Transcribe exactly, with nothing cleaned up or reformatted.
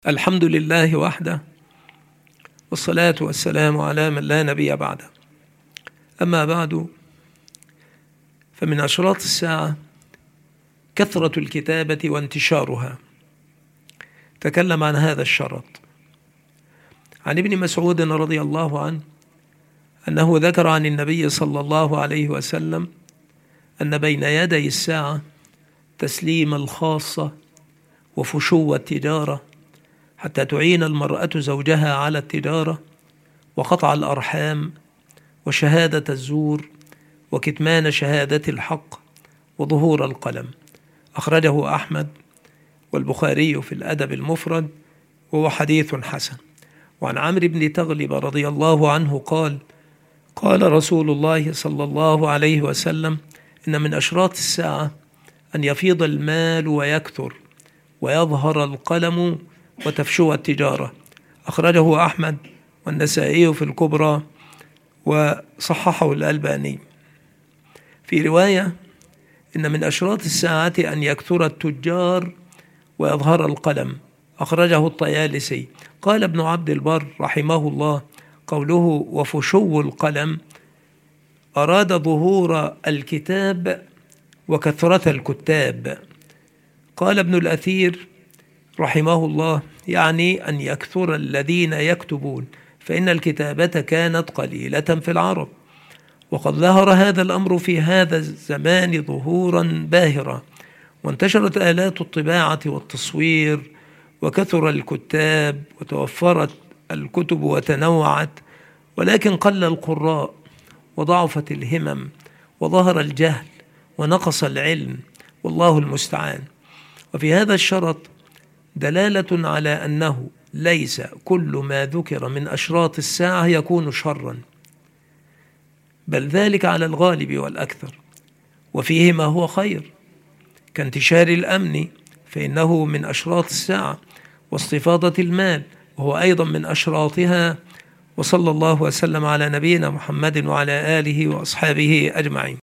الحمد لله وحده، والصلاة والسلام على من لا نبي بعده. أما بعد، فمن أشراط الساعة كثرة الكتابة وانتشارها. تكلم عن هذا الشرط عن ابن مسعود رضي الله عنه أنه ذكر عن النبي صلى الله عليه وسلم أن بين يدي الساعة تسليم الخاصة وفشو التجارة، حتى تعين المرأة زوجها على التجارة، وقطع الأرحام، وشهادة الزور، وكتمان شهادة الحق، وظهور القلم. أخرجه أحمد والبخاري في الأدب المفرد، وهو حديث حسن. وعن عمرو بن تغلب رضي الله عنه قال: قال رسول الله صلى الله عليه وسلم: إن من أشراط الساعة أن يفيض المال ويكثر، ويظهر القلم، وتفشو التجارة. أخرجه أحمد والنسائي في الكبرى، وصححه الألباني. في رواية: إن من أشراط الساعة أن يكثر التجار ويظهر القلم. أخرجه الطيالسي. قال ابن عبد البر رحمه الله: قوله وفشو القلم أراد ظهور الكتاب وكثرة الكتاب. قال ابن الأثير رحمه الله: يعني أن يكثر الذين يكتبون، فإن الكتابة كانت قليلة في العرب، وقد ظهر هذا الأمر في هذا الزمان ظهورا باهرا، وانتشرت آلات الطباعة والتصوير، وكثر الكتاب، وتوفرت الكتب وتنوعت، ولكن قل القراء، وضعفت الهمم، وظهر الجهل، ونقص العلم، والله المستعان. وفي هذا الشرط دلالة على أنه ليس كل ما ذكر من أشراط الساعة يكون شرا، بل ذلك على الغالب والأكثر، وفيه ما هو خير، كانتشار الأمن، فإنه من أشراط الساعة، واستفاضة المال، وهو أيضا من أشراطها. وصلى الله وسلم على نبينا محمد وعلى آله وأصحابه أجمعين.